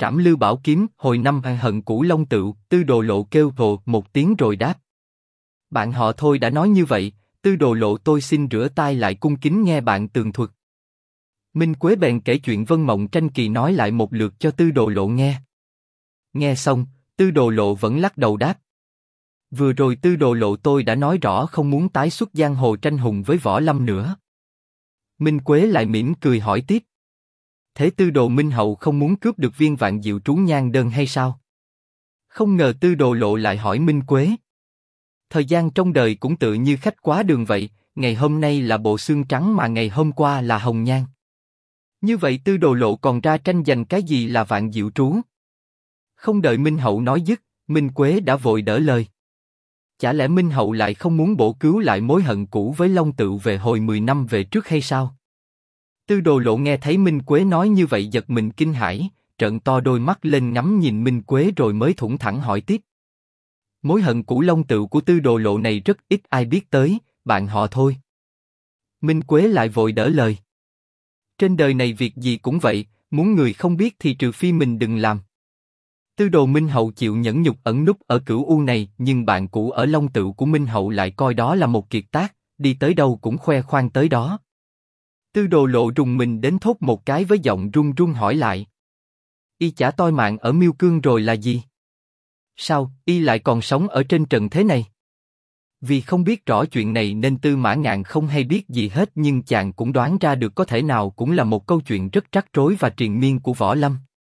Trảm Lưu Bảo Kiếm, hồi năm hận cũ Long Tựu, Tư Đồ Lộ kêu hồ một tiếng rồi đáp. Bạn họ thôi đã nói như vậy, Tư Đồ Lộ tôi xin rửa tai lại cung kính nghe bạn tường thuật. Minh Quế bèn kể chuyện Vân Mộng Tranh Kỳ nói lại một lượt cho Tư Đồ Lộ nghe. Nghe xong, Tư Đồ Lộ vẫn lắc đầu đáp. Vừa rồi Tư Đồ Lộ tôi đã nói rõ không muốn tái xuất giang hồ tranh hùng với Võ Lâm nữa. Minh Quế lại mỉm cười hỏi tiếp. Thế Tư Đồ Minh Hậu không muốn cướp được viên Vạn Diệu trú nhang đơn hay sao? Không ngờ Tư Đồ Lộ lại hỏi Minh Quế. Thời gian trong đời cũng tự như khách quá đường vậy, ngày hôm nay là bộ xương trắng mà ngày hôm qua là hồng nhan. Như vậy Tư Đồ Lộ còn ra tranh giành cái gì là Vạn Diệu trú? Không đợi Minh Hậu nói dứt, Minh Quế đã vội đỡ lời. Chả lẽ Minh Hậu lại không muốn bổ cứu lại mối hận cũ với Long Tựu về hồi 10 năm về trước hay sao? Tư Đồ Lộ nghe thấy Minh Quế nói như vậy giật mình kinh hãi, trợn to đôi mắt lên ngắm nhìn Minh Quế rồi mới thủng thẳng hỏi tiếp. Mối hận cũ Long Tựu của Tư Đồ Lộ này rất ít ai biết tới, bạn họ thôi. Minh Quế lại vội đỡ lời. Trên đời này việc gì cũng vậy, muốn người không biết thì trừ phi mình đừng làm. Tư Đồ Minh Hậu chịu nhẫn nhục ẩn núp ở Cửu U này, nhưng bạn cũ ở Long Tựu của Minh Hậu lại coi đó là một kiệt tác, đi tới đâu cũng khoe khoang tới đó. Tư Đồ Lộ rùng mình đến thốt một cái với giọng run run hỏi lại. Y chả toi mạng ở Miêu Cương rồi là gì? Sao, y lại còn sống ở trên trần thế này? Vì không biết rõ chuyện này nên Tư Mã Ngạn không hay biết gì hết, nhưng chàng cũng đoán ra được có thể nào cũng là một câu chuyện rất rắc rối và triền miên của Võ Lâm.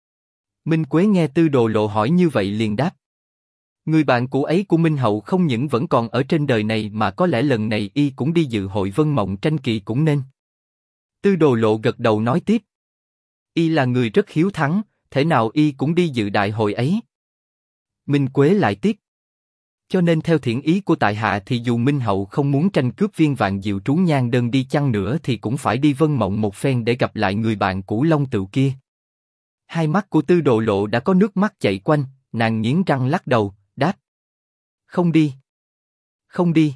Minh Quế nghe Tư Đồ Lộ hỏi như vậy liền đáp. Người bạn cũ ấy của Minh Hậu không những vẫn còn ở trên đời này mà có lẽ lần này y cũng đi dự hội Vân Mộng Tranh Kỳ cũng nên. Tư Đồ Lộ gật đầu nói tiếp. Y là người rất hiếu thắng, thể nào y cũng đi dự đại hội ấy. Minh Quế lại tiếp. Cho nên theo thiện ý của tại hạ thì dù Minh Hậu không muốn tranh cướp viên Vạn Diệu trú nhang đơn đi chăng nữa thì cũng phải đi Vân Mộng một phen để gặp lại người bạn cũ Long Tựu kia. Hai mắt của Tư Đồ Lộ đã có nước mắt chảy quanh, nàng nghiến răng lắc đầu, đáp. Không đi. Không đi.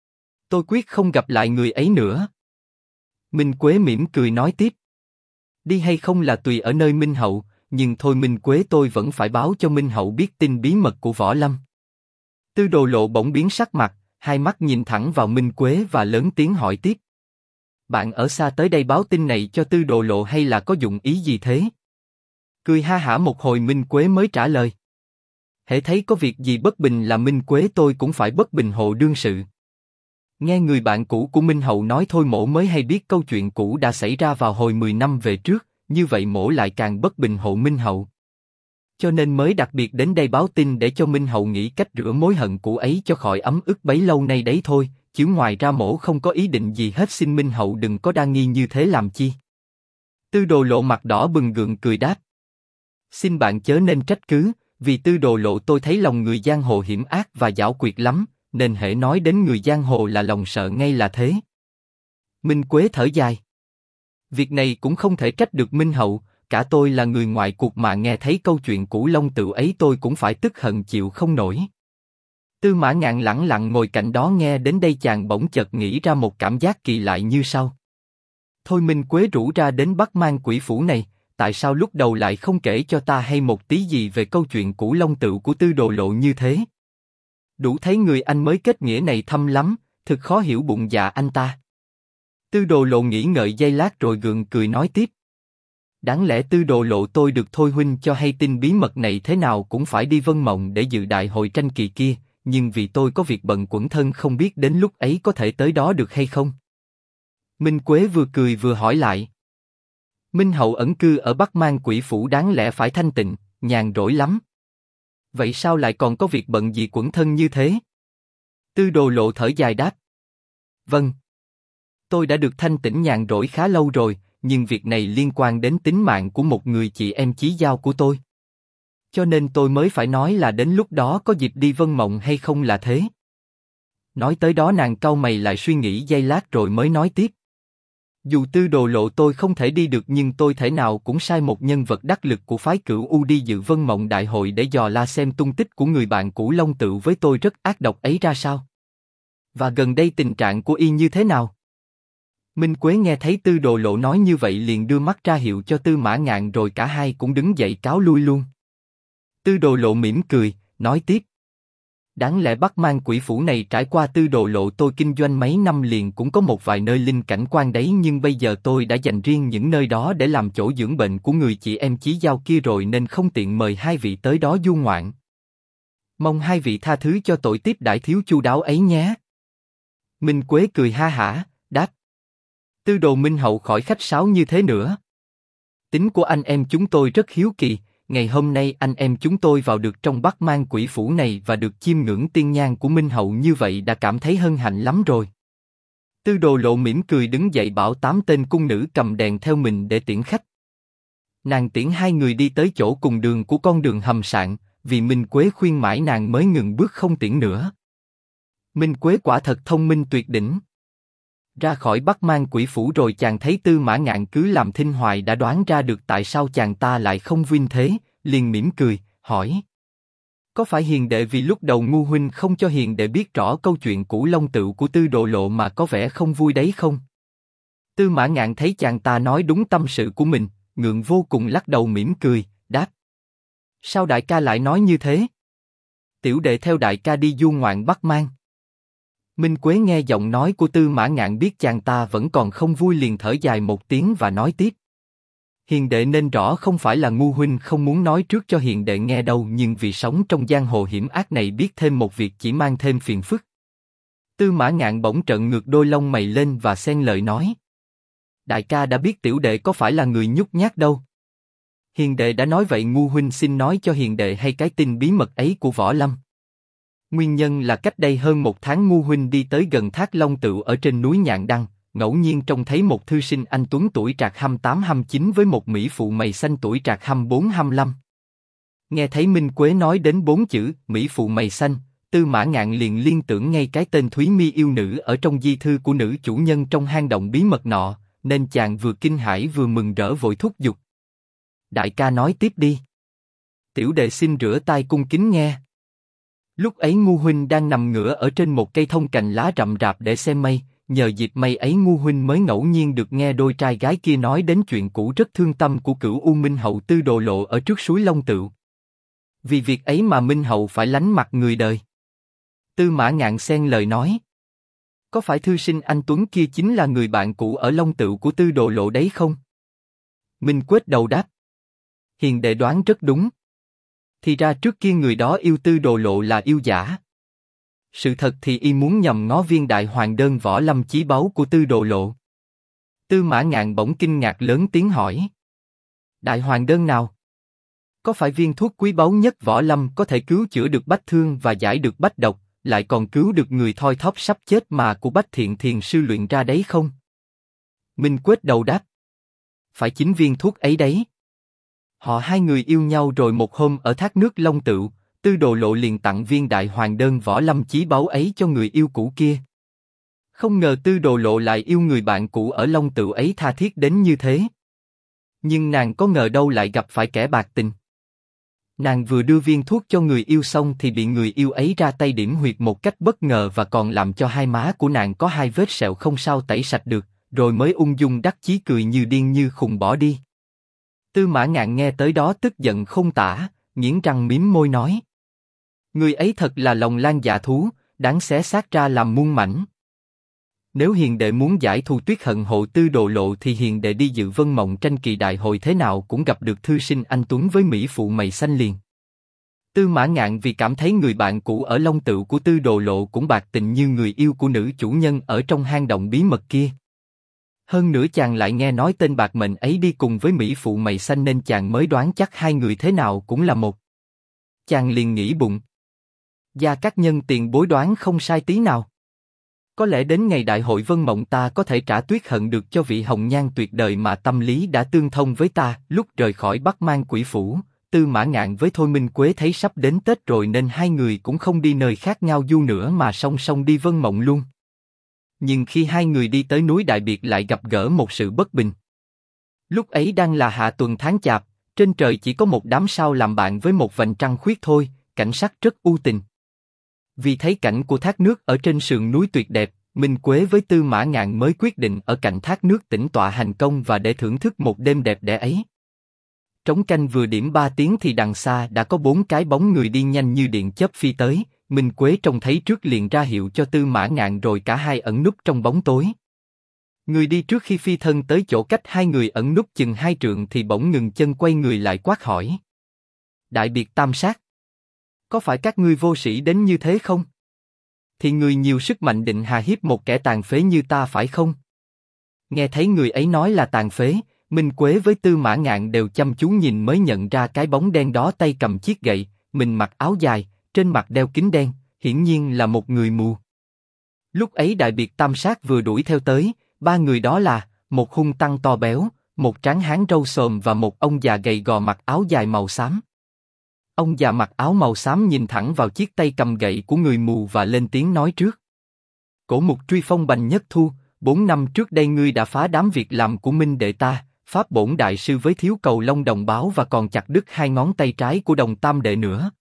Tôi quyết không gặp lại người ấy nữa. Minh Quế mỉm cười nói tiếp. Đi hay không là tùy ở nơi Minh Hậu, nhưng thôi Minh Quế tôi vẫn phải báo cho Minh Hậu biết tin bí mật của Võ Lâm. Tư Đồ Lộ bỗng biến sắc mặt, hai mắt nhìn thẳng vào Minh Quế và lớn tiếng hỏi tiếp. Bạn ở xa tới đây báo tin này cho Tư Đồ Lộ hay là có dụng ý gì thế? Cười ha hả một hồi Minh Quế mới trả lời. Hễ thấy có việc gì bất bình là Minh Quế tôi cũng phải bất bình hộ đương sự. Nghe người bạn cũ của Minh Hậu nói thôi mỗ mới hay biết câu chuyện cũ đã xảy ra vào hồi 10 năm về trước, như vậy mỗ lại càng bất bình hộ Minh Hậu. Cho nên mới đặc biệt đến đây báo tin để cho Minh Hậu nghĩ cách rửa mối hận cũ ấy cho khỏi ấm ức bấy lâu nay đấy thôi, chứ ngoài ra mỗ không có ý định gì hết, xin Minh Hậu đừng có đa nghi như thế làm chi. Tư Đồ Lộ mặt đỏ bừng gượng cười đáp. Xin bạn chớ nên trách cứ, vì Tư Đồ Lộ tôi thấy lòng người giang hồ hiểm ác và giảo quyệt lắm, nên hễ nói đến người giang hồ là lòng sợ ngay là thế. Minh Quế thở dài. Việc này cũng không thể trách được Minh Hậu, cả tôi là người ngoài cuộc mà nghe thấy câu chuyện cũ Long Tựu ấy tôi cũng phải tức hận chịu không nổi. Tư Mã Ngạn lẳng lặng ngồi cạnh đó nghe đến đây chàng bỗng chợt nghĩ ra một cảm giác kỳ lạ như sau. Thôi Minh Quế rủ ra đến Bắc Mang Quỷ Phủ này, tại sao lúc đầu lại không kể cho ta hay một tí gì về câu chuyện cũ Long Tựu của Tư Đồ Lộ như thế? Đủ thấy người anh mới kết nghĩa này thâm lắm, thực khó hiểu bụng dạ anh ta. Tư Đồ Lộ nghĩ ngợi giây lát rồi gượng cười nói tiếp. Đáng lẽ Tư Đồ Lộ tôi được Thôi huynh cho hay tin bí mật này thế nào cũng phải đi Vân Mộng để dự đại hội tranh kỳ kia, nhưng vì tôi có việc bận quẩn thân không biết đến lúc ấy có thể tới đó được hay không. Minh Quế vừa cười vừa hỏi lại. Minh Hậu ẩn cư ở Bắc Mang Quỷ Phủ đáng lẽ phải thanh tịnh, nhàn rỗi lắm. Vậy sao lại còn có việc bận gì quẩn thân như thế? Tư Đồ Lộ thở dài đáp. Vâng. Tôi đã được thanh tĩnh nhàn rỗi khá lâu rồi, nhưng việc này liên quan đến tính mạng của một người chị em chí giao của tôi. Cho nên tôi mới phải nói là đến lúc đó có dịp đi Vân Mộng hay không là thế. Nói tới đó nàng cau mày lại suy nghĩ giây lát rồi mới nói tiếp. Dù Tư Đồ Lộ tôi không thể đi được nhưng tôi thể nào cũng sai một nhân vật đắc lực của phái Cửu U đi dự Vân Mộng đại hội để dò la xem tung tích của người bạn cũ Long Tựu với tôi rất ác độc ấy ra sao. Và gần đây tình trạng của y như thế nào? Minh Quế nghe thấy Tư Đồ Lộ nói như vậy liền đưa mắt ra hiệu cho Tư Mã Ngạn rồi cả hai cũng đứng dậy cáo lui luôn. Tư Đồ Lộ mỉm cười, nói tiếp. Đáng lẽ Bắc Mang Quỷ Phủ này trải qua Tư Đồ Lộ tôi kinh doanh mấy năm liền cũng có một vài nơi linh cảnh quan đấy, nhưng bây giờ tôi đã dành riêng những nơi đó để làm chỗ dưỡng bệnh của người chị em Chí Giao kia rồi nên không tiện mời hai vị tới đó du ngoạn. Mong hai vị tha thứ cho tội tiếp đãi thiếu chu đáo ấy nhé. Minh Quế cười ha hả, đáp. Tư Đồ Minh Hậu khỏi khách sáo như thế nữa. Tính của anh em chúng tôi rất hiếu kỳ, ngày hôm nay anh em chúng tôi vào được trong Bắc Mang Quỷ Phủ này và được chiêm ngưỡng tiên nhang của Minh Hậu như vậy đã cảm thấy hân hạnh lắm rồi. Tư Đồ Lộ mỉm cười đứng dậy bảo 8 tên cung nữ cầm đèn theo mình để tiễn khách. Nàng tiễn hai người đi tới chỗ cùng đường của con đường hầm sạn, vì Minh Quế khuyên mãi nàng mới ngừng bước không tiễn nữa. Minh Quế quả thật thông minh tuyệt đỉnh. Ra khỏi Bắc Mang Quỷ Phủ rồi chàng thấy Tư Mã Ngạn cứ làm thinh hoài đã đoán ra được tại sao chàng ta lại không vinh thế, liền mỉm cười, hỏi. Có phải hiền đệ vì lúc đầu ngu huynh không cho hiền đệ biết rõ câu chuyện cũ long tựu của Tư Đồ Lộ mà có vẻ không vui đấy không? Tư Mã Ngạn thấy chàng ta nói đúng tâm sự của mình, ngượng vô cùng lắc đầu mỉm cười, đáp. Sao đại ca lại nói như thế? Tiểu đệ theo đại ca đi du ngoạn Bắc Mang. Minh Quế nghe giọng nói của Tư Mã Ngạn biết chàng ta vẫn còn không vui liền thở dài một tiếng và nói tiếp. Hiền đệ nên rõ không phải là ngu huynh không muốn nói trước cho hiền đệ nghe đâu, nhưng vì sống trong giang hồ hiểm ác này biết thêm một việc chỉ mang thêm phiền phức. Tư Mã Ngạn bỗng trợn ngược đôi lông mày lên và xen lời nói. Đại ca đã biết tiểu đệ có phải là người nhút nhát đâu. Hiền đệ đã nói vậy, ngu huynh xin nói cho hiền đệ hay cái tin bí mật ấy của Võ Lâm. Nguyên nhân là cách đây hơn một tháng ngu huynh đi tới gần thác Long Tựu ở trên núi Nhạn Đăng, ngẫu nhiên trông thấy một thư sinh anh tuấn tuổi trạc 28-29 với một mỹ phụ mày xanh tuổi trạc 24-25. Nghe thấy Minh Quế nói đến 4 chữ mỹ phụ mày xanh, Tư Mã Ngạn liền liên tưởng ngay cái tên Thúy Mi yêu nữ ở trong di thư của nữ chủ nhân trong hang động bí mật nọ, nên chàng vừa kinh hãi vừa mừng rỡ vội thúc giục. Đại ca nói tiếp đi. Tiểu đệ xin rửa tay cung kính nghe. Lúc ấy ngu huynh đang nằm ngửa ở trên một cây thông cành lá rậm rạp để xem mây, nhờ dịp mây ấy ngu huynh mới ngẫu nhiên được nghe đôi trai gái kia nói đến chuyện cũ rất thương tâm của Cửu U Minh Hậu Tư Đồ Lộ ở trước suối Long Tựu. Vì việc ấy mà Minh Hậu phải lánh mặt người đời. Tư Mã Ngạn xen lời nói. Có phải thư sinh anh tuấn kia chính là người bạn cũ ở Long Tựu của Tư Đồ Lộ đấy không? Minh Quế đầu đáp. Hiền đệ đoán rất đúng. Thì ra trước kia người đó yêu Tư Đồ Lộ là yêu giả. Sự thật thì y muốn nhằm ngó viên đại hoàng đơn võ lâm chí báu của Tư Đồ Lộ. Tư Mã Ngạn bỗng kinh ngạc lớn tiếng hỏi. Đại hoàng đơn nào? Có phải viên thuốc quý báu nhất võ lâm có thể cứu chữa được bách thương và giải được bách độc, lại còn cứu được người thoi thóp sắp chết mà của Bách Thiện Thiền sư luyện ra đấy không? Minh Quế đầu đáp. Phải chính viên thuốc ấy đấy. Họ hai người yêu nhau rồi một hôm ở thác nước Long Tựu, Tư Đồ Lộ liền tặng viên đại hoàng đơn võ lâm chí báu ấy cho người yêu cũ kia. Không ngờ Tư Đồ Lộ lại yêu người bạn cũ ở Long Tựu ấy tha thiết đến như thế. Nhưng nàng có ngờ đâu lại gặp phải kẻ bạc tình. Nàng vừa đưa viên thuốc cho người yêu xong thì bị người yêu ấy ra tay điểm huyệt một cách bất ngờ và còn làm cho hai má của nàng có 2 vết sẹo không sao tẩy sạch được, rồi mới ung dung đắc chí cười như điên như khùng bỏ đi. Tư Mã Ngạn nghe tới đó tức giận không tả, nghiến răng mím môi nói. Người ấy thật là lòng lan dạ thú, đáng xé xác ra làm muôn mảnh. Nếu hiền đệ muốn giải thù tuyết hận hộ Tư Đồ Lộ thì hiền đệ đi dự Vân Mộng tranh kỳ đại hội thế nào cũng gặp được thư sinh anh tuấn với mỹ phụ mày xanh liền. Tư Mã Ngạn vì cảm thấy người bạn cũ ở Long Tựu của Tư Đồ Lộ cũng bạc tình như người yêu của nữ chủ nhân ở trong hang động bí mật kia. Hơn nữa chàng lại nghe nói tên bạc mệnh ấy đi cùng với mỹ phụ mày xanh nên chàng mới đoán chắc hai người thế nào cũng là một. Chàng liền nghĩ bụng. Gia các nhân tiền bối đoán không sai tí nào. Có lẽ đến ngày đại hội Vân Mộng ta có thể trả tuyết hận được cho vị hồng nhan tuyệt đời mà tâm lý đã tương thông với ta. Lúc rời khỏi Bắc Mang Quỷ Phủ, Tư Mã Ngạn với Thôi Minh Quế thấy sắp đến Tết rồi nên hai người cũng không đi nơi khác nhau du nữa mà song song đi Vân Mộng luôn. Nhưng khi hai người đi tới núi Đại Biệt lại gặp gỡ một sự bất bình. Lúc ấy đang là hạ tuần tháng Chạp, trên trời chỉ có một đám sao làm bạn với một vành trăng khuyết thôi, cảnh sắc rất u tình. Vì thấy cảnh của thác nước ở trên sườn núi tuyệt đẹp, Minh Quế với Tư Mã Ngạn mới quyết định ở cạnh thác nước tĩnh tọa hành công và để thưởng thức một đêm đẹp đẽ ấy. Trống canh vừa điểm 3 tiếng thì đằng xa đã có 4 cái bóng người đi nhanh như điện chớp phi tới. Minh Quế trông thấy trước liền ra hiệu cho Tư Mã Ngạn rồi cả hai ẩn núp trong bóng tối. Người đi trước khi phi thân tới chỗ cách hai người ẩn núp chừng 2 trượng thì bỗng ngừng chân quay người lại quát hỏi: Đại biệt tam sát, có phải các ngươi vô sĩ đến như thế không? Thì người nhiều sức mạnh định hà hiếp một kẻ tàn phế như ta phải không? Nghe thấy người ấy nói là tàn phế, Minh Quế với Tư Mã Ngạn đều chăm chú nhìn mới nhận ra cái bóng đen đó tay cầm chiếc gậy, mình mặc áo dài, trên mặt đeo kính đen, hiển nhiên là một người mù. Lúc ấy Đại Biệt Tam Sát vừa đuổi theo tới, 3 người đó là một hung tăng to béo, một tráng hán râu xồm và một ông già gầy gò mặc áo dài màu xám. Ông già mặc áo màu xám nhìn thẳng vào chiếc tay cầm gậy của người mù và lên tiếng nói trước: Cổ mục truy phong Bành Nhất Thu, 4 năm trước đây ngươi đã phá đám việc làm của Minh đệ ta, Pháp Bổn đại sư với thiếu cầu long đồng báo và còn chặt đứt 2 ngón tay trái của đồng tam đệ nữa.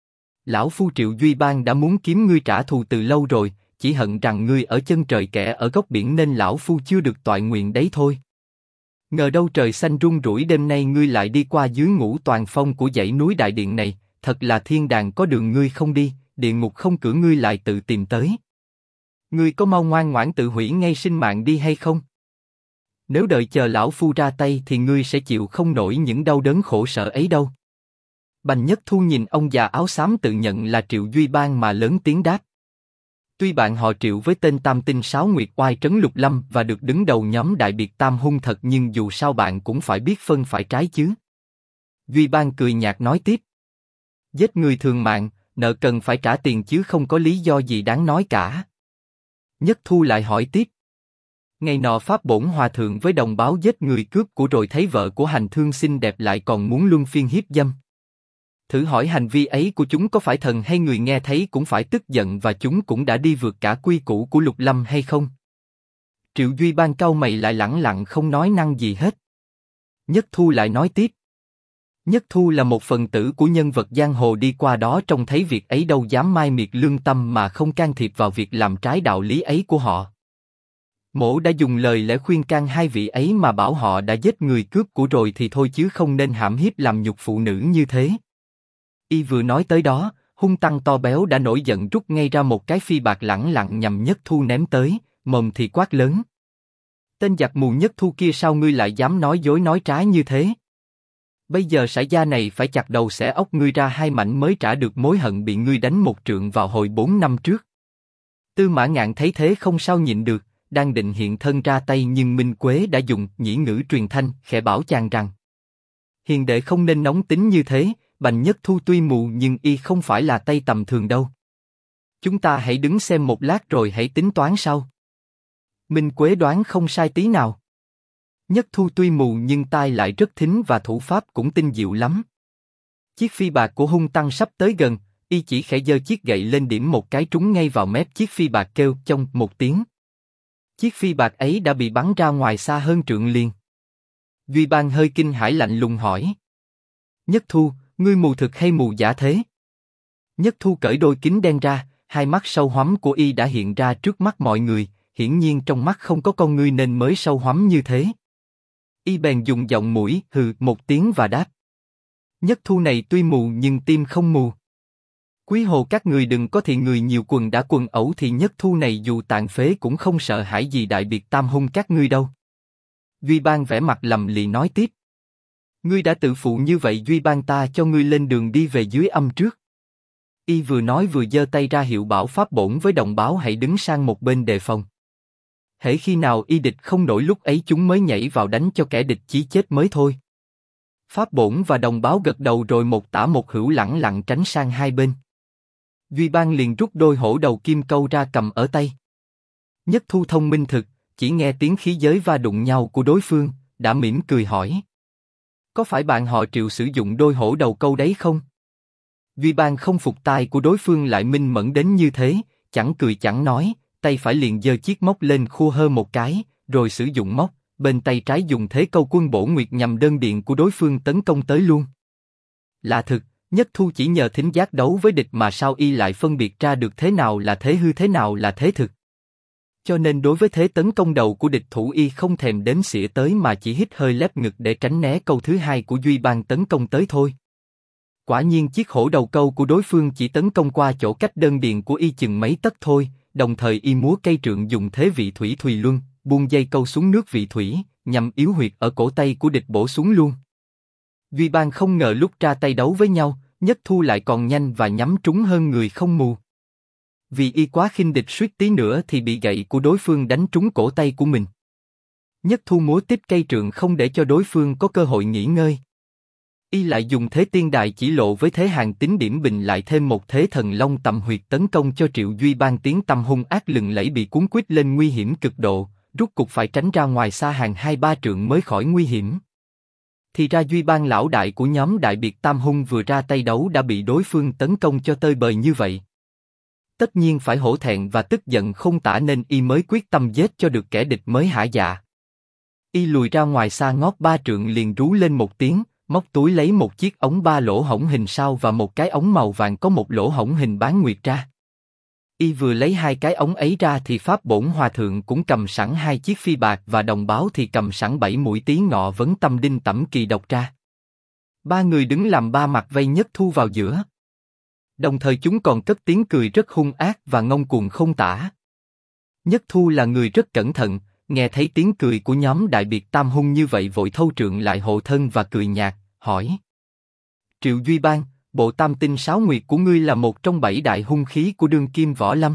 Lão phu Triệu Duy Bang đã muốn kiếm ngươi trả thù từ lâu rồi, chỉ hận rằng ngươi ở chân trời kẻ ở góc biển nên lão phu chưa được toại nguyện đấy thôi. Ngờ đâu trời xanh rung rủi đêm nay ngươi lại đi qua dưới Ngũ Toàn Phong của dãy núi đại điện này, thật là thiên đàng có đường ngươi không đi, địa ngục không cửa ngươi lại tự tìm tới. Ngươi có mau ngoan ngoãn tự hủy ngay sinh mạng đi hay không? Nếu đợi chờ lão phu ra tay thì ngươi sẽ chịu không nổi những đau đớn khổ sở ấy đâu. Bành Nhất Thu nhìn ông già áo xám tự nhận là Triệu Duy Bang mà lớn tiếng đáp: Tuy bạn họ Triệu với tên Tam Tinh Sáu Nguyệt oai trấn Lục Lâm và được đứng đầu nhóm Đại Biệt Tam hung thật nhưng dù sao bạn cũng phải biết phân phải trái chứ. Duy Bang cười nhạt nói tiếp: Giết người thường mạng, nợ cần phải trả tiền chứ không có lý do gì đáng nói cả. Nhất Thu lại hỏi tiếp: Ngày nọ Pháp Bổn hòa thượng với đồng báo giết người cướp của rồi thấy vợ của hành thương xinh đẹp lại còn muốn luân phiên hiếp dâm. Thử hỏi hành vi ấy của chúng có phải thần hay người nghe thấy cũng phải tức giận và chúng cũng đã đi vượt cả quy củ của Lục Lâm hay không? Triệu Duy Bang cau mày lại lẳng lặng không nói năng gì hết. Nhất Thu lại nói tiếp: Nhất Thu là một phần tử của nhân vật giang hồ đi qua đó trông thấy việc ấy đâu dám mai miệt lương tâm mà không can thiệp vào việc làm trái đạo lý ấy của họ. Mỗ đã dùng lời lẽ khuyên can hai vị ấy mà bảo họ đã giết người cướp của rồi thì thôi chứ không nên hãm hiếp làm nhục phụ nữ như thế. Y vừa nói tới đó, hung tăng to béo đã nổi giận rút ngay ra một cái phi bạc lẳng lặng nhằm Nhất Thu ném tới, mồm thì quát lớn: Tên giặc mù Nhất Thu kia, sao ngươi lại dám nói dối nói trá như thế? Bây giờ sải da này phải chặt đầu xẻ ốc ngươi ra 2 mảnh mới trả được mối hận bị ngươi đánh một trượng vào hồi 4 năm trước. Tư Mã Ngạn thấy thế không sao nhịn được, đang định hiện thân ra tay nhưng Minh Quế đã dùng nhĩ ngữ truyền thanh khẽ bảo chàng rằng: Hiền đệ không nên nóng tính như thế, Bành Nhất Thu tuy mù nhưng y không phải là tay tầm thường đâu. Chúng ta hãy đứng xem một lát rồi hãy tính toán sau. Minh Quế đoán không sai tí nào. Nhất Thu tuy mù nhưng tai lại rất thính và thủ pháp cũng tinh diệu lắm. Chiếc phi bạc của hung tăng sắp tới gần, y chỉ khẽ giơ chiếc gậy lên điểm một cái trúng ngay vào mép chiếc phi bạc kêu trong một tiếng. Chiếc phi bạc ấy đã bị bắn ra ngoài xa hơn trượng liền. Duy Bang hơi kinh hãi lạnh lùng hỏi: Nhất Thu, ngươi mù thực hay mù giả thế? Nhất Thu cởi đôi kính đen ra, hai mắt sâu hoắm của y đã hiện ra trước mắt mọi người, hiển nhiên trong mắt không có con ngươi nên mới sâu hoắm như thế. Y bèn dùng giọng mũi hừ một tiếng và đáp: Nhất Thu này tuy mù nhưng tim không mù. Quý hồ các người đừng có thị người nhiều quần đã quần ẩu thì Nhất Thu này dù tàn phế cũng không sợ hãi gì Đại Biệt Tam hung các ngươi đâu. Duy Bang vẻ mặt lầm lì nói tiếp: Ngươi đã tự phụ như vậy, Duy Bang ta cho ngươi lên đường đi về dưới âm trước. Y vừa nói vừa giơ tay ra hiệu bảo Pháp Bổn với đồng báo hãy đứng sang một bên đề phòng. Hễ khi nào y địch không nổi lúc ấy chúng mới nhảy vào đánh cho kẻ địch chí chết mới thôi. Pháp Bổn và đồng báo gật đầu rồi một tả một hữu lẳng lặng tránh sang hai bên. Duy Bang liền rút đôi hổ đầu kim câu ra cầm ở tay. Nhất Thu thông minh thực, chỉ nghe tiếng khí giới va đụng nhau của đối phương, đã mỉm cười hỏi: Có phải bạn họ Triệu sử dụng đôi hổ đầu câu đấy không? Duy Bang không phục tai của đối phương lại minh mẫn đến như thế, chẳng cười chẳng nói, tay phải liền giơ chiếc móc lên khua hơ một cái, rồi sử dụng móc, bên tay trái dùng thế câu quân bổ nguyệt nhằm đơn điện của đối phương tấn công tới luôn. Lạ thực, Nhất Thu chỉ nhờ thính giác đấu với địch mà sao y lại phân biệt ra được thế nào là thế hư thế nào là thế thực. Cho nên đối với thế tấn công đầu của địch thủ y không thèm đếm xỉa tới mà chỉ hít hơi lép ngực để tránh né câu thứ hai của Duy Bang tấn công tới thôi. Quả nhiên chiếc hổ đầu câu của đối phương chỉ tấn công qua chỗ cách đơn điền của y chừng mấy tấc thôi, đồng thời y múa cây trượng dùng thế vị thủy thùy luân, buông dây câu xuống nước vị thủy, nhằm yếu huyệt ở cổ tay của địch bổ xuống luôn. Duy Bang không ngờ lúc ra tay đấu với nhau, Nhất Thu lại còn nhanh và nhắm trúng hơn người không mù. Vì y quá khinh địch suýt tí nữa thì bị gậy của đối phương đánh trúng cổ tay của mình. Nhất Thu múa tiếp cây trượng không để cho đối phương có cơ hội nghỉ ngơi. Y lại dùng thế tiên đài chỉ lộ với thế hàng tính điểm bình lại thêm một thế thần long tầm huyệt tấn công cho Triệu Duy Bang tiếng tăm hung ác lừng lẫy bị cuốn quýt lên nguy hiểm cực độ, rút cục phải tránh ra ngoài xa hàng 2-3 trượng mới khỏi nguy hiểm. Thì ra Duy Bang lão đại của nhóm Đại Biệt Tam Hung vừa ra tay đấu đã bị đối phương tấn công cho tơi bời như vậy. Tất nhiên phải hổ thẹn và tức giận không tả nên y mới quyết tâm giết cho được kẻ địch mới hả dạ. Y lùi ra ngoài xa ngót 3 trượng liền rú lên một tiếng, móc túi lấy một chiếc ống 3 lỗ hổng hình sao và một cái ống màu vàng có một lỗ hổng hình bán nguyệt ra. Y vừa lấy hai cái ống ấy ra thì Pháp Bổn Hòa Thượng cũng cầm sẵn 2 chiếc phi bạc và đồng báo thì cầm sẵn 7 mũi tí ngọ vấn tâm đinh tẩm kỳ độc ra. 3 người đứng làm 3 mặt vây Nhất Thu vào giữa. Đồng thời chúng còn cất tiếng cười rất hung ác và ngông cuồng không tả. Nhất Thu là người rất cẩn thận, nghe thấy tiếng cười của nhóm Đại Biệt Tam Hung như vậy vội thâu trượng lại hộ thân và cười nhạt, hỏi: Triệu Duy Bang, bộ Tam Tinh Sáu Nguyệt của ngươi là một trong 7 đại hung khí của đương kim võ lâm.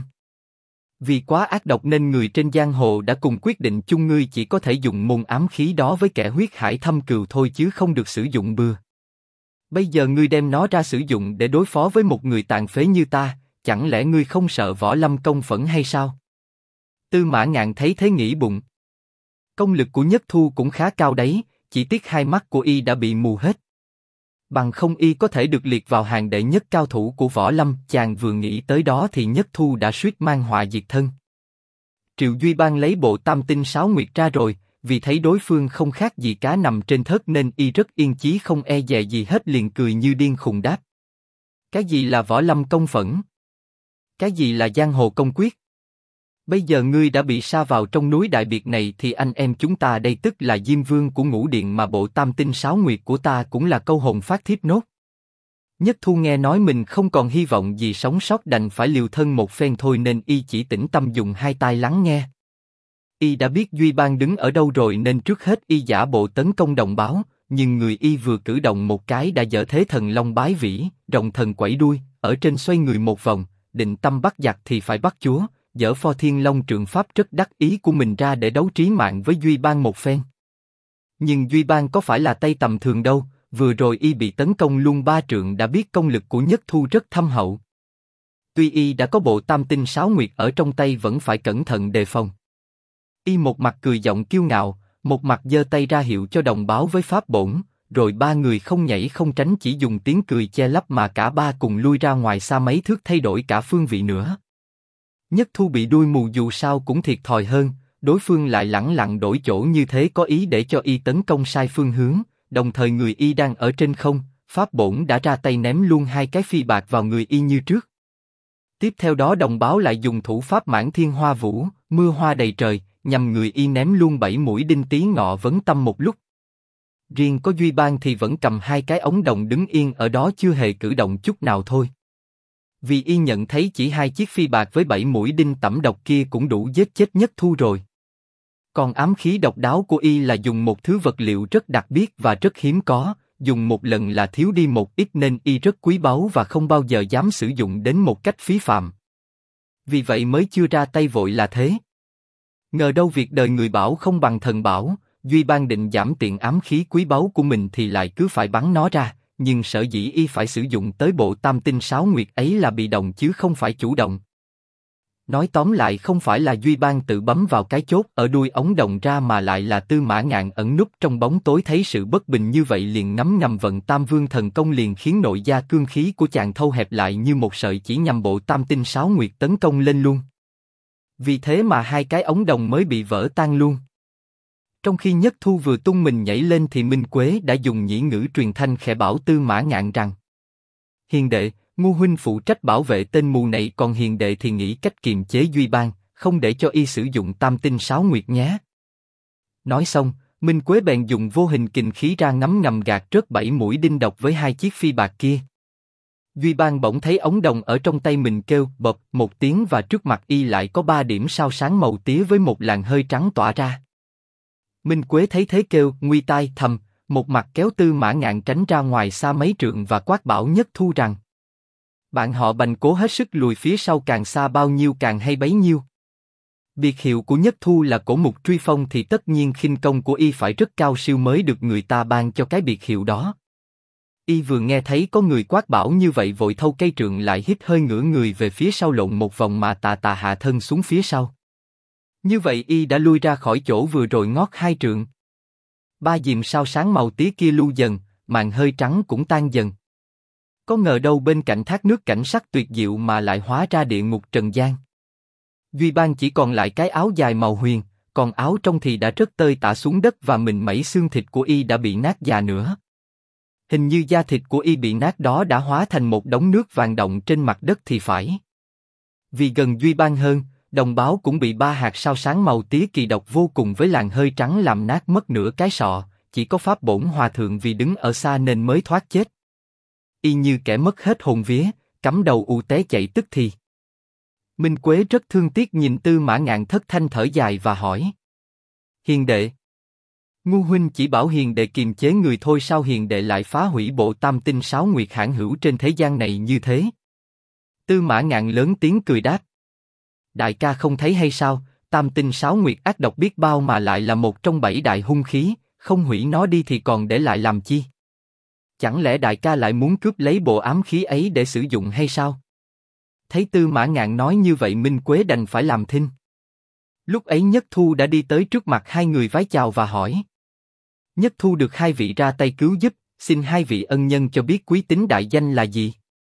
Vì quá ác độc nên người trên giang hồ đã cùng quyết định chung ngươi chỉ có thể dùng môn ám khí đó với kẻ huyết hải thâm cừu thôi chứ không được sử dụng bừa. Bây giờ ngươi đem nó ra sử dụng để đối phó với một người tàn phế như ta, chẳng lẽ ngươi không sợ võ lâm công phẫn hay sao? Tư Mã Ngạn thấy thế nghĩ bụng. Công lực của Nhất Thu cũng khá cao đấy, chỉ tiếc hai mắt của y đã bị mù hết. Bằng không y có thể được liệt vào hàng đệ nhất cao thủ của võ lâm. Chàng vừa nghĩ tới đó thì Nhất Thu đã suýt mang họa diệt thân. Triệu Duy Bang lấy bộ Tam Tinh Sáu Nguyệt ra rồi, vì thấy đối phương không khác gì cá nằm trên thớt nên y rất yên chí không e dè gì hết liền cười như điên khùng đáp: Cái gì là võ lâm công phẫn? Cái gì là giang hồ công quyết? Bây giờ ngươi đã bị sa vào trong núi Đại Biệt này thì anh em chúng ta đây tức là Diêm Vương của Ngũ Điện mà bộ Tam Tinh Sáu Nguyệt của ta cũng là câu hồn phát thiếp nốt. Nhất Thu nghe nói mình không còn hy vọng gì sống sót đành phải liều thân một phen thôi nên y chỉ tĩnh tâm dùng hai tai lắng nghe. Y đã biết Duy Bang đứng ở đâu rồi nên trước hết y giả bộ tấn công đồng báo, nhưng người y vừa cử động một cái đã dở thế thần long bái vĩ, rồng thần quẩy đuôi, ở trên xoay người một vòng, định tâm bắt giặc thì phải bắt chúa, dở pho thiên long trượng pháp rất đắc ý của mình ra để đấu trí mạng với Duy Bang một phen. Nhưng Duy Bang có phải là tay tầm thường đâu, vừa rồi y bị tấn công luôn 3 trượng đã biết công lực của Nhất Thu rất thâm hậu. Tuy y đã có bộ Tam Tinh Sáu Nguyệt ở trong tay vẫn phải cẩn thận đề phòng. Y một mặt cười giọng kiêu ngạo, một mặt giơ tay ra hiệu cho đồng báo với Pháp Bổn, rồi 3 người không nhảy không tránh chỉ dùng tiếng cười che lấp mà cả 3 cùng lui ra ngoài xa mấy thước thay đổi cả phương vị nữa. Nhất Thu bị đuôi mù dù sao cũng thiệt thòi hơn, đối phương lại lẳng lặng đổi chỗ như thế có ý để cho y tấn công sai phương hướng, đồng thời người y đang ở trên không, Pháp Bổn đã ra tay ném luôn 2 cái phi bạc vào người y như trước. Tiếp theo đó đồng báo lại dùng thủ pháp Mãn Thiên Hoa Vũ, mưa hoa đầy trời, nhằm người y ném luôn 7 mũi đinh tí ngọ vấn tâm một lúc. Riêng có Duy Bang thì vẫn cầm 2 cái ống đồng đứng yên ở đó chưa hề cử động chút nào thôi. Vì y nhận thấy chỉ 2 chiếc phi bạc với 7 mũi đinh tẩm độc kia cũng đủ giết chết Nhất Thu rồi. Còn ám khí độc đáo của y là dùng một thứ vật liệu rất đặc biệt và rất hiếm có, dùng một lần là thiếu đi một ít nên y rất quý báu và không bao giờ dám sử dụng đến một cách phí phạm. Vì vậy mới chưa ra tay vội là thế. Ngờ đâu việc đời người bảo không bằng thần bảo, Duy Bang định giảm tiện ám khí quý báu của mình thì lại cứ phải bắn nó ra, nhưng sở dĩ y phải sử dụng tới bộ Tam Tinh Sáu Nguyệt ấy là bị động chứ không phải chủ động. Nói tóm lại không phải là Duy Bang tự bấm vào cái chốt ở đuôi ống đồng ra mà lại là Tư Mã Ngạn ẩn núp trong bóng tối thấy sự bất bình như vậy liền ngấm ngầm vận Tam Vương thần công liền khiến nội gia cương khí của chàng thâu hẹp lại như một sợi chỉ nhằm bộ Tam Tinh Sáu Nguyệt tấn công lên luôn. Vì thế mà 2 cái ống đồng mới bị vỡ tan luôn. Trong khi Nhất Thu vừa tung mình nhảy lên thì Minh Quế đã dùng nhĩ ngữ truyền thanh khẽ bảo Tư Mã Ngạn rằng: Hiền đệ, Ngô huynh phụ trách bảo vệ tên mù này còn hiền đệ thì nghĩ cách kiềm chế Duy Bang, không để cho y sử dụng tam tinh sáu nguyệt nhé. Nói xong, Minh Quế bèn dùng vô hình kình khí ra ngấm ngầm gạt rớt 7 mũi đinh độc với 2 chiếc phi bạc kia. Duy Bang bỗng thấy ống đồng ở trong tay mình kêu bộp một tiếng và trước mặt y lại có 3 điểm sao sáng màu tía với một làn hơi trắng tỏa ra. Minh Quế thấy thế kêu nguy tai thầm, một mặt kéo Tư Mã Ngạn tránh ra ngoài xa mấy trượng và quát bảo Nhất Thu rằng: bạn họ Bành cố hết sức lùi phía sau, càng xa bao nhiêu càng hay bấy nhiêu. Biệt hiệu của Nhất Thu là Cổ Mục Truy Phong thì tất nhiên khinh công của y phải rất cao siêu mới được người ta ban cho cái biệt hiệu đó. Y vừa nghe thấy có người quát bảo như vậy vội thâu cây trượng lại hít hơi ngửa người về phía sau lộn một vòng mà tà tà hạ thân xuống phía sau. Như vậy y đã lui ra khỏi chỗ vừa rồi ngót 2 trượng. 3 diệm sao sáng màu tía kia lưu dần, màn hơi trắng cũng tan dần. Có ngờ đâu bên cạnh thác nước cảnh sắc tuyệt diệu mà lại hóa ra địa ngục trần gian. Duy Bang chỉ còn lại cái áo dài màu huyền, còn áo trong thì đã rất tơi tả xuống đất và mình mẩy xương thịt của y đã bị nát già nữa. Hình như da thịt của y bị nát đó đã hóa thành một đống nước vàng động trên mặt đất thì phải. Vì gần Duy Bang hơn, đồng báo cũng bị 3 hạt sao sáng màu tía kỳ độc vô cùng với làn hơi trắng làm nát mất nửa cái sọ, chỉ có Pháp Bổn Hòa Thượng vì đứng ở xa nên mới thoát chết. Y như kẻ mất hết hồn vía, cắm đầu u té chạy tức thì. Minh Quế rất thương tiếc nhìn Tư Mã Ngạn thất thanh thở dài và hỏi: Hiền đệ, Ngu huynh chỉ bảo hiền đệ kiềm chế người thôi, sao hiền đệ lại phá hủy bộ tam tinh sáu nguyệt hãn hữu trên thế gian này như thế? Tư Mã Ngạn lớn tiếng cười đáp: đại ca không thấy hay sao? Tam tinh sáu nguyệt ác độc biết bao mà lại là một trong 7 đại hung khí, không hủy nó đi thì còn để lại làm chi? Chẳng lẽ đại ca lại muốn cướp lấy bộ ám khí ấy để sử dụng hay sao? Thấy Tư Mã Ngạn nói như vậy, Minh Quế đành phải làm thinh. Lúc ấy Nhất Thu đã đi tới trước mặt hai người vái chào và hỏi: Nhất Thu được hai vị ra tay cứu giúp, xin hai vị ân nhân cho biết quý tính đại danh là gì?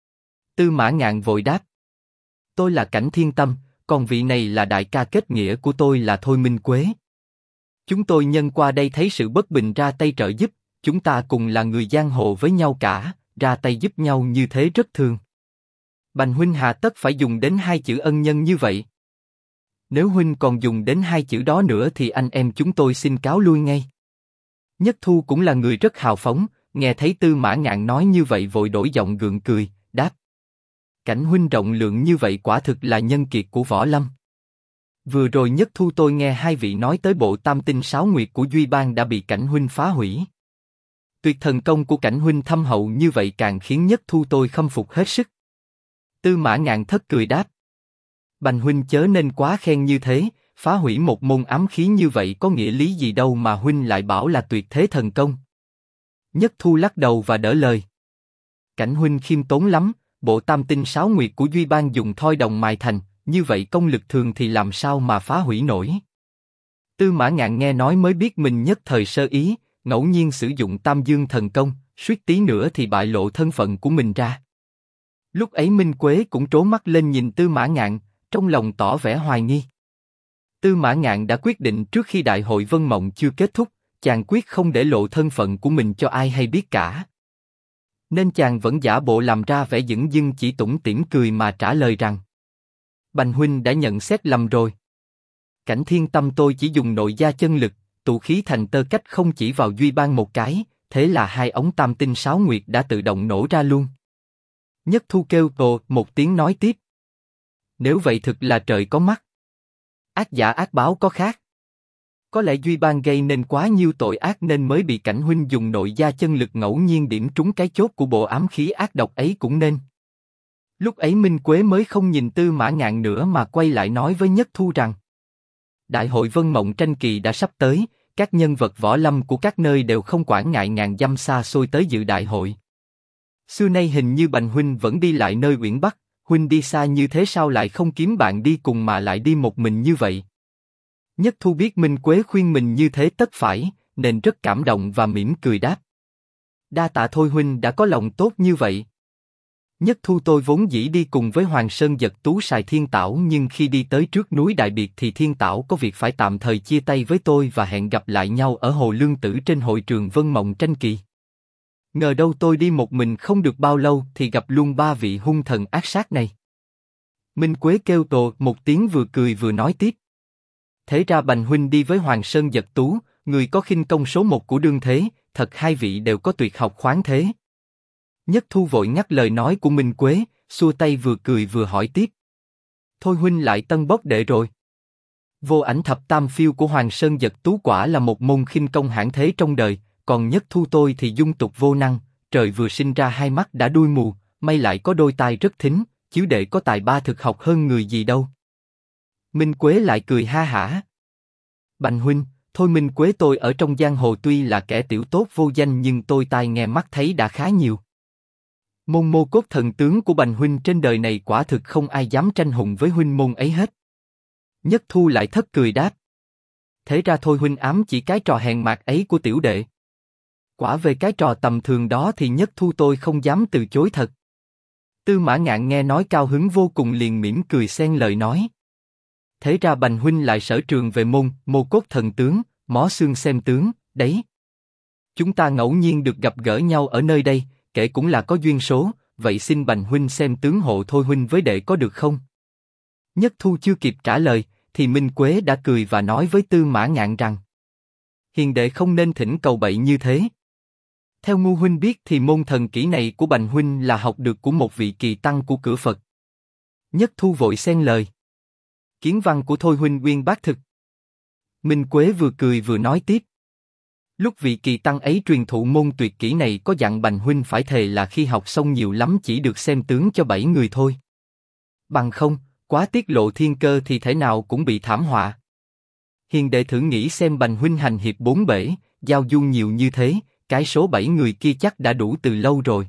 Tư Mã Ngạn vội đáp: tôi là Cảnh Thiên Tâm, còn vị này là đại ca kết nghĩa của tôi là Thôi Minh Quế. Chúng tôi nhân qua đây thấy sự bất bình ra tay trợ giúp, chúng ta cùng là người giang hồ với nhau cả, ra tay giúp nhau như thế rất thường. Bành huynh hà tất phải dùng đến 2 chữ ân nhân như vậy? Nếu huynh còn dùng đến 2 chữ đó nữa thì anh em chúng tôi xin cáo lui ngay. Nhất Thu cũng là người rất hào phóng, nghe thấy Tư Mã Ngạn nói như vậy vội đổi giọng gượng cười, đáp: Cảnh huynh rộng lượng như vậy quả thực là nhân kiệt của võ lâm. Vừa rồi Nhất Thu tôi nghe hai vị nói tới bộ tam tinh sáu nguyệt của Duy Bang đã bị Cảnh huynh phá hủy. Tuyệt thần công của Cảnh huynh thâm hậu như vậy càng khiến Nhất Thu tôi khâm phục hết sức. Tư Mã Ngạn thất cười đáp: Bành huynh chớ nên quá khen như thế, phá hủy một môn ám khí như vậy có nghĩa lý gì đâu mà huynh lại bảo là tuyệt thế thần công. Nhất Thu lắc đầu và đỡ lời: Cảnh huynh khiêm tốn lắm, bộ tam tinh sáu nguyệt của Duy Bang dùng thoi đồng mài thành, như vậy công lực thường thì làm sao mà phá hủy nổi. Tư Mã Ngạn nghe nói mới biết mình nhất thời sơ ý, ngẫu nhiên sử dụng Tam Dương thần công, suýt tí nữa thì bại lộ thân phận của mình ra. Lúc ấy Minh Quế cũng trố mắt lên nhìn Tư Mã Ngạn, trong lòng tỏ vẻ hoài nghi. Tư Mã Ngạn đã quyết định trước khi đại hội Vân Mộng chưa kết thúc, chàng quyết không để lộ thân phận của mình cho ai hay biết cả. Nên chàng vẫn giả bộ làm ra vẻ dửng dưng chỉ tủm tỉm cười mà trả lời rằng: Bành huynh đã nhận xét lầm rồi. Cảnh Thiên Tâm tôi chỉ dùng nội gia chân lực, tụ khí thành tơ cách không chỉ vào Duy Bang một cái, thế là 2 ống tam tinh sáu nguyệt đã tự động nổ ra luôn. Nhất Thu kêu ồ một tiếng nói tiếp: Nếu vậy thực là trời có mắt. Ác giả ác báo có khác. Có lẽ Duy Bang gây nên quá nhiêu tội ác nên mới bị Cảnh huynh dùng nội gia chân lực ngẫu nhiên điểm trúng cái chốt của bộ ám khí ác độc ấy cũng nên. Lúc ấy Minh Quế mới không nhìn Tư Mã Ngạn nữa mà quay lại nói với Nhất Thu rằng: Đại hội Vân Mộng tranh kỳ đã sắp tới, các nhân vật võ lâm của các nơi đều không quản ngại ngàn dặm xa xôi tới dự đại hội. Xưa nay hình như Bành huynh vẫn đi lại nơi Uyển Bắc, huynh đi xa như thế sao lại không kiếm bạn đi cùng mà lại đi một mình như vậy? Nhất Thu biết Minh Quế khuyên mình như thế tất phải, nên rất cảm động và mỉm cười đáp: Đa tạ Thôi huynh đã có lòng tốt như vậy. Nhất Thu tôi vốn dĩ đi cùng với Hoàng Sơn Giật Tú xài Thiên Tảo, nhưng khi đi tới trước núi Đại Biệt thì Thiên Tảo có việc phải tạm thời chia tay với tôi và hẹn gặp lại nhau ở Hồ Lương Tử trên hội trường Vân Mộng tranh kỳ. Ngờ đâu tôi đi một mình không được bao lâu thì gặp luôn 3 vị hung thần ác sát này. Minh Quế kêu tồ một tiếng vừa cười vừa nói tiếp. Thế ra Bành huynh đi với Hoàng Sơn Giật Tú, người có khinh công số một của đương thế, thật hai vị đều có tuyệt học khoáng thế. Nhất Thu vội ngắt lời nói của Minh Quế, xua tay vừa cười vừa hỏi tiếp. Thôi huynh lại tân bốc đệ rồi. Vô ảnh thập tam phiêu của Hoàng Sơn Giật Tú quả là một môn khinh công hãn thế trong đời, còn Nhất Thu tôi thì dung tục vô năng, trời vừa sinh ra hai mắt đã đuôi mù, may lại có đôi tai rất thính, chứ đệ có tài ba thực học hơn người gì đâu. Minh Quế lại cười ha hả. Bành huynh, thôi Minh Quế tôi ở trong giang hồ tuy là kẻ tiểu tốt vô danh nhưng tôi tai nghe mắt thấy đã khá nhiều. Môn Mô Cốt Thần Tướng của Bành huynh trên đời này quả thực không ai dám tranh hùng với huynh môn ấy hết. Nhất Thu lại thất cười đáp. Thế ra thôi huynh ám chỉ cái trò hèn mạt ấy của tiểu đệ. Quả về cái trò tầm thường đó thì Nhất Thu tôi không dám từ chối thật. Tư Mã Ngạn nghe nói cao hứng vô cùng liền mỉm cười xen lời nói. Thế ra Bành huynh lại sở trường về môn Mô Cốt Thần Tướng, mó xương xem tướng, đấy. Chúng ta ngẫu nhiên được gặp gỡ nhau ở nơi đây, kể cũng là có duyên số, vậy xin Bành huynh xem tướng hộ thôi huynh với đệ có được không? Nhất Thu chưa kịp trả lời, thì Minh Quế đã cười và nói với Tư Mã Ngạn rằng: Hiền đệ không nên thỉnh cầu bậy như thế. Theo ngu huynh biết thì môn thần kỹ này của Bành huynh là học được của một vị kỳ tăng của cửa Phật. Nhất Thu vội xen lời: Kiến văn của thôi huynh uyên bác thực. Minh Quế vừa cười vừa nói tiếp: Lúc vị kỳ tăng ấy truyền thụ môn tuyệt kỹ này có dặn Bành huynh phải thề là khi học xong nhiều lắm chỉ được xem tướng cho 7 người thôi. Bằng không, quá tiết lộ thiên cơ thì thể nào cũng bị thảm họa. Hiền đệ thử nghĩ xem Bành huynh hành hiệp bốn bể, giao du nhiều như thế, cái số 7 người kia chắc đã đủ từ lâu rồi.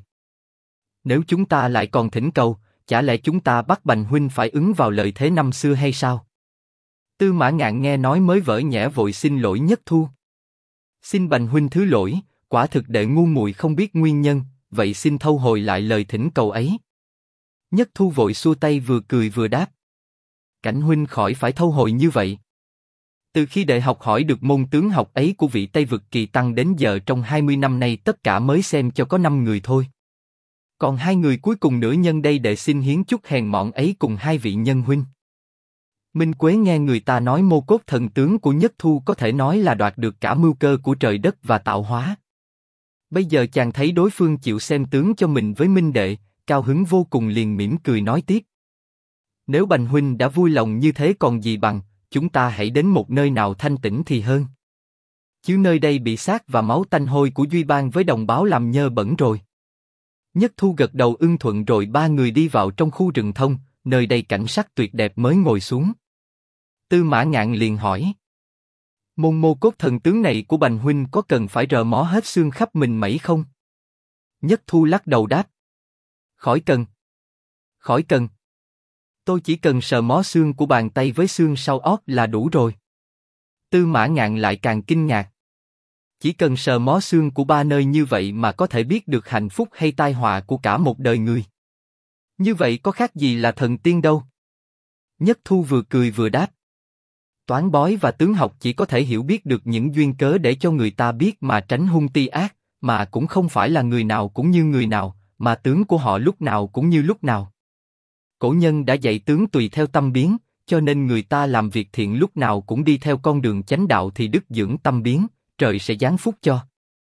Nếu chúng ta lại còn thỉnh cầu, chả lẽ chúng ta bắt Bành huynh phải ứng vào lợi thế năm xưa hay sao? Tư Mã Ngạn nghe nói mới vỡ nhẽ vội xin lỗi Nhất Thu. Xin Bành huynh thứ lỗi, quả thực đệ ngu muội không biết nguyên nhân, vậy xin thâu hồi lại lời thỉnh cầu ấy. Nhất Thu vội xua tay vừa cười vừa đáp: Cảnh huynh khỏi phải thâu hồi như vậy. Từ khi đệ học hỏi được môn tướng học ấy của vị Tây Vực kỳ tăng đến giờ trong 20 năm nay tất cả mới xem cho có 5 người thôi. Còn 2 người cuối cùng nữa nhân đây đệ xin hiến chút hèn mọn ấy cùng 2 vị nhân huynh. Minh Quế nghe người ta nói Mô Cốt Thần Tướng của Nhất Thu có thể nói là đoạt được cả mưu cơ của trời đất và tạo hóa. Bây giờ chàng thấy đối phương chịu xem tướng cho mình với Minh đệ, cao hứng vô cùng liền mỉm cười nói tiếp: Nếu Bành huynh đã vui lòng như thế còn gì bằng, chúng ta hãy đến một nơi nào thanh tĩnh thì hơn. Chứ nơi đây bị xác và máu tanh hôi của Duy Bang với đồng báo làm nhơ bẩn rồi. Nhất Thu gật đầu ưng thuận rồi 3 người đi vào trong khu rừng thông, nơi đây cảnh sắc tuyệt đẹp mới ngồi xuống. Tư Mã Ngạn liền hỏi: Môn Mô Cốt Thần Tướng này của Bành huynh có cần phải rờ mó hết xương khắp mình mẩy không? Nhất Thu lắc đầu đáp: Khỏi cần. Khỏi cần. Tôi chỉ cần sờ mó xương của bàn tay với xương sau ót là đủ rồi. Tư Mã Ngạn lại càng kinh ngạc. Chỉ cần sờ mó xương của 3 nơi như vậy mà có thể biết được hạnh phúc hay tai họa của cả một đời người. Như vậy có khác gì là thần tiên đâu? Nhất Thu vừa cười vừa đáp: Toán bói và tướng học chỉ có thể hiểu biết được những duyên cớ để cho người ta biết mà tránh hung ti ác, mà cũng không phải là người nào cũng như người nào, mà tướng của họ lúc nào cũng như lúc nào. Cổ nhân đã dạy tướng tùy theo tâm biến, cho nên người ta làm việc thiện lúc nào cũng đi theo con đường chánh đạo thì đức dưỡng tâm biến, trời sẽ giáng phúc cho.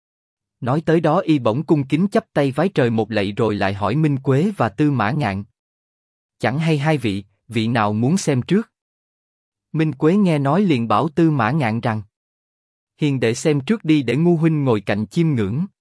Nói tới đó y bỗng cung kính chắp tay vái trời một lạy rồi lại hỏi Minh Quế và Tư Mã Ngạn: Chẳng hay 2 vị, vị nào muốn xem trước? Minh Quế nghe nói liền bảo Tư Mã Ngạn rằng: Hiền đệ xem trước đi để ngu huynh ngồi cạnh chiêm ngưỡng.